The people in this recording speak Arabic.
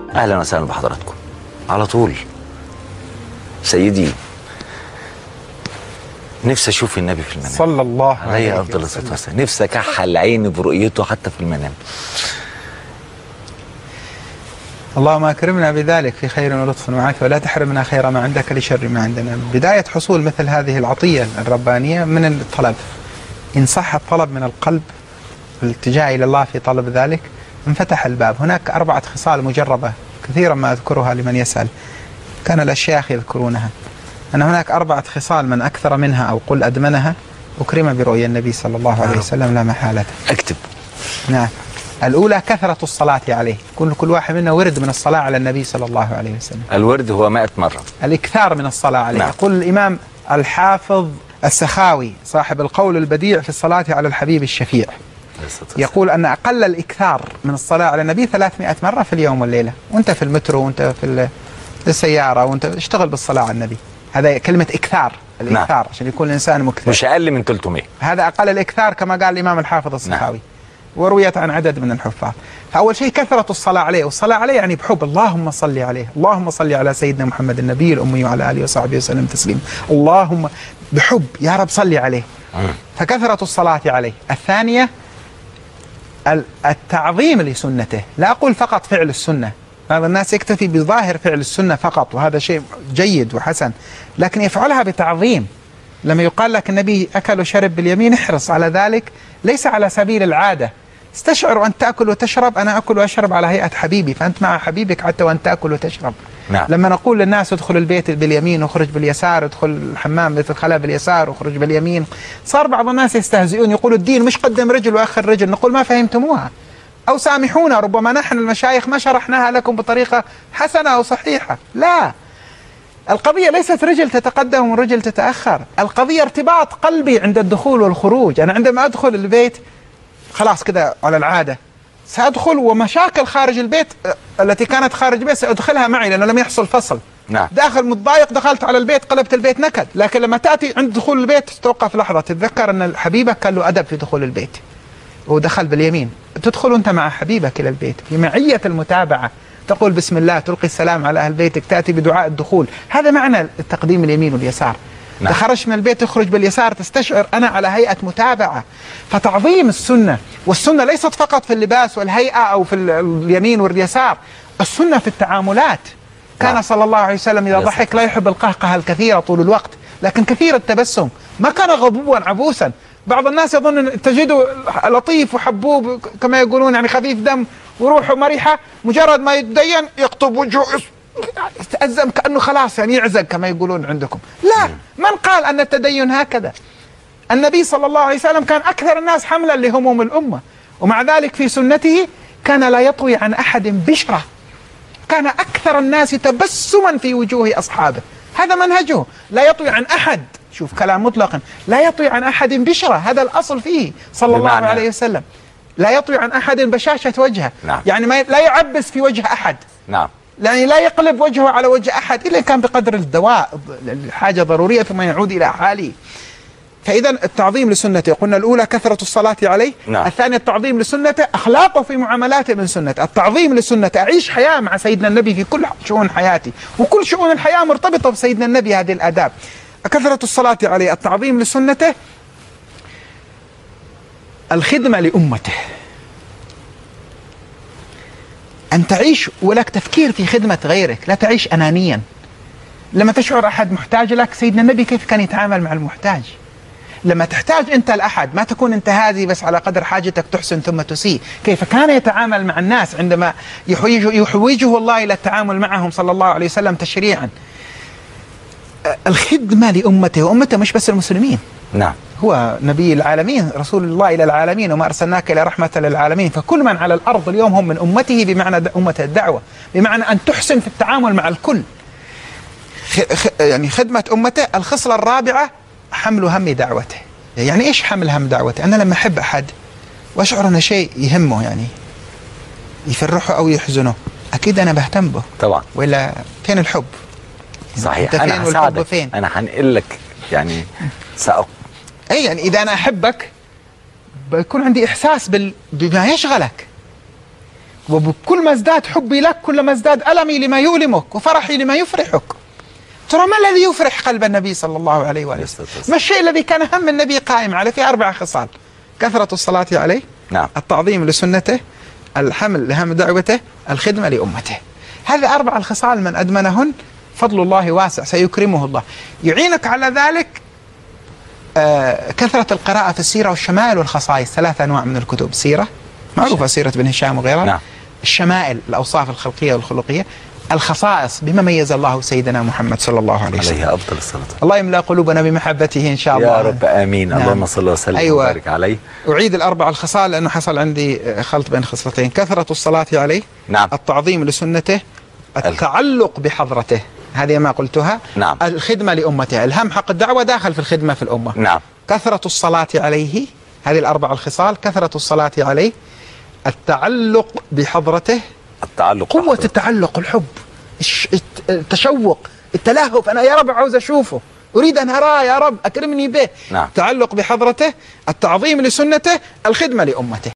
اهلا وسهلا بحضراتكم. على طول سيدي، نفسي اشوف النبي في المنام صلى الله عليه افضل الصلاه والسلام. نفسي اكحل عيني برؤيته حتى في المنام. اللهم اكرمنا بذلك في خير ولطف وعافيه، ولا تحرمنا خير ما عندك لشر ما عندنا. بدايه حصول مثل هذه العطيه الربانيه من الطلب، ان صح الطلب من القلب والالتجاء الى الله في طلب ذلك انفتح الباب. هناك 4 خصال مجربه كثيرا ما اذكرها لمن يسال، كان الاشياخ يذكرونها، ان هناك 4 خصال من اكثر منها او قل ادمنها اكرم برؤيا النبي صلى الله عليه وسلم لا محاله. اكتب. نعم. الأولى كثرة الصلاة عليه، كل واحد منا ورد من الصلاة على النبي صلى الله عليه وسلم. الورد هو 100 مرة. الإكثار من الصلاة عليه. نعم. يقول الإمام الحافظ السخاوي صاحب القول البديع في الصلاة على الحبيب الشفيع، يقول أن أقل الإكثار من الصلاة على النبي 300 مرة في اليوم والليلة، وأنت في المترو وأنت في السيارة وأنت اشتغل بالصلاة على النبي. هذا كلمة إكثار، الإكثار. نعم. عشان يكون الإنسان مكثر، مش أقل من 300. هذا أقل الإكثار كما قال الإمام الحافظ السخاوي. نعم. ورويت عن عدد من الحفاظ. فأول شيء كثرة الصلاة عليه، والصلاة عليه يعني بحب. اللهم صل عليه، اللهم صل على سيدنا محمد النبي الأمي وعلى آله وصحبه وسلم تسليما. اللهم بحب يا رب صلي عليه. فكثرة الصلاة عليه. الثانية التعظيم لسنته، لا أقول فقط فعل السنة، بعض الناس يكتفي بظاهر فعل السنة فقط، وهذا شيء جيد وحسن، لكن يفعلها بتعظيم. لما يقال لك النبي أكل وشرب باليمين، احرص على ذلك، ليس على سبيل العادة. استشعر أن تأكل وتشرب، أنا أكل وأشرب على هيئة حبيبي، فأنت مع حبيبك حتى وأن تأكل وتشرب. نعم. لما نقول للناس ادخل البيت باليمين واخرج باليسار، ادخل الحمام بيت الخلاء باليسار واخرج باليمين، صار بعض الناس يستهزئون يقولوا الدين مش قدم رجل وأخر رجل. نقول ما فهمتموها، أو سامحونا، ربما نحن المشايخ ما شرحناها لكم بطريقة حسنة أو صحيحة. لا، القضية ليست رجل تتقدم ورجل تتأخر، القضية ارتباط قلبي عند الدخول والخروج. أنا عندما أدخل البيت خلاص كده على العادة سأدخل، ومشاكل خارج البيت التي كانت خارج البيت سأدخلها معي لأنه لم يحصل فصل. نعم. داخل متضايق دخلت على البيت قلبت البيت نكد، لكن لما تأتي عند دخول البيت تتوقف لحظة، تتذكر أن حبيبك كان له أدب في دخول البيت ودخل باليمين، تدخل أنت مع حبيبك إلى البيت في معية المتابعة، تقول بسم الله، تلقي السلام على أهل بيتك، تأتي بدعاء الدخول. هذا معنى التقديم اليمين واليسار. نعم. تخرج من البيت تخرج باليسار، تستشعر أنا على هيئة متابعة. فتعظيم السنة، والسنة ليست فقط في اللباس والهيئة أو في اليمين واليسار، السنة في التعاملات. كان نعم. صلى الله عليه وسلم إذا ضحك لا يحب القهقه الكثيرة طول الوقت، لكن كثير التبسم، ما كان غضوبا عبوسا. بعض الناس يظن تجده لطيف وحبوب كما يقولون، يعني خفيف دم وروحه مريحة، مجرد ما يتدين يقطب وجهه يتأزم كأنه خلاص يعني يعزق كما يقولون عندكم. لا، من قال أن التدين هكذا؟ النبي صلى الله عليه وسلم كان أكثر الناس حملا لهموم الأمة، ومع ذلك في سنته كان لا يطوي عن أحد بشرة، كان أكثر الناس تبسما في وجوه أصحابه. هذا منهجه، لا يطوي عن أحد، شوف كلام مطلقا، لا يطوي عن أحد بشرة، هذا الأصل فيه صلى الله عليه وسلم. لا يطوي عن أحد بشاشة وجهه. نعم. يعني لا يعبس في وجه أحد. نعم. يعني لا يقلب وجهه على وجه أحد إلا كان بقدر الدواء، حاجة ضرورية ثم يعود إلى حاله. فإذا التعظيم لسنته، قلنا الأولى كثرة الصلاة عليه. نعم. الثانية التعظيم لسنته، أخلاقه في معاملاته من سنته. التعظيم لسنته، أعيش حياة مع سيدنا النبي في كل شؤون حياتي، وكل شؤون الحياة مرتبطة بسيدنا النبي، هذه الآداب. كثرة الصلاة عليه، التعظيم لسنته، الخدمة لأمته، أن تعيش ولك تفكير في خدمة غيرك، لا تعيش أنانيا. لما تشعر أحد محتاج لك، سيدنا النبي كيف كان يتعامل مع المحتاج؟ لما تحتاج أنت لأحد، ما تكون أنت هذه بس على قدر حاجتك تحسن ثم تسيء. كيف كان يتعامل مع الناس عندما يحوجه الله إلى التعامل معهم صلى الله عليه وسلم تشريعا. الخدمة لأمته، وأمته مش بس المسلمين. نعم. هو نبي العالمين، رسول الله إلى العالمين، وما أرسلناك إلى رحمة للعالمين. فكل من على الأرض اليوم هم من أمته، بمعنى أمة الدعوة، بمعنى أن تحسن في التعامل مع الكل. يعني خدمة أمته. الخصلة الرابعة حمل هم دعوته. يعني إيش حمل هم دعوته؟ أنا لما أحب أحد وأشعر أن شيء يهمه، يعني يفرحه أو يحزنه، أكيد أنا بهتم به طبعا، وإلا فين الحب؟ صحيح. أنا هساعدك، أنا هنقل لك يعني أي يعني إذا أنا أحبك بيكون عندي إحساس بما يشغلك، وبكل ما ازداد حبي لك كل ما ازداد ألمي لما يؤلمك وفرحي لما يفرحك. ترى ما الذي يفرح قلب النبي صلى الله عليه وآله وسلم؟ ما الشيء الذي كان هم النبي قائم عليه؟ في 4 خصال: كثرة الصلاة عليه، نعم، التعظيم لسنته، الحمل لهم دعوته، الخدمة لأمته. هذه 4 الخصال من أدمنهن فضل الله واسع سيكرمه الله. يعينك على ذلك كثرة القراءة في السيرة والشمائل والخصائص. 3 أنواع من الكتب: سيرة معروفة، سيرة بن هشام وغيرها، نعم. الشمائل الأوصاف الخلقية والخلقية، الخصائص بما ميز الله سيدنا محمد صلى الله عليه وسلم عليه أفضل الصلاة. الله يملأ قلوبنا بمحبته إن شاء الله يا رب آمين. نعم. اللهم صل وسلم وبارك عليه. أعيد ال4 الخصال لأنه حصل عندي خلط بين خصلتين: كثرة الصلاة عليه، نعم، التعظيم لسنته، التعلق بحضرته، هذه ما قلتها، نعم، الخدمة لأمته. الهم حق الدعوة داخل في الخدمة في الأمة، نعم. كثرة الصلاة عليه، هذه ال4 الخصال: كثرة الصلاة عليه، التعلق بحضرته، قوة التعلق، الحب، التشوق، التلهف، أنا يا رب عاوز أشوفه، أريد أن أراه يا رب، أكرمني به، نعم. تعلق بحضرته، التعظيم لسنته، الخدمة لأمته.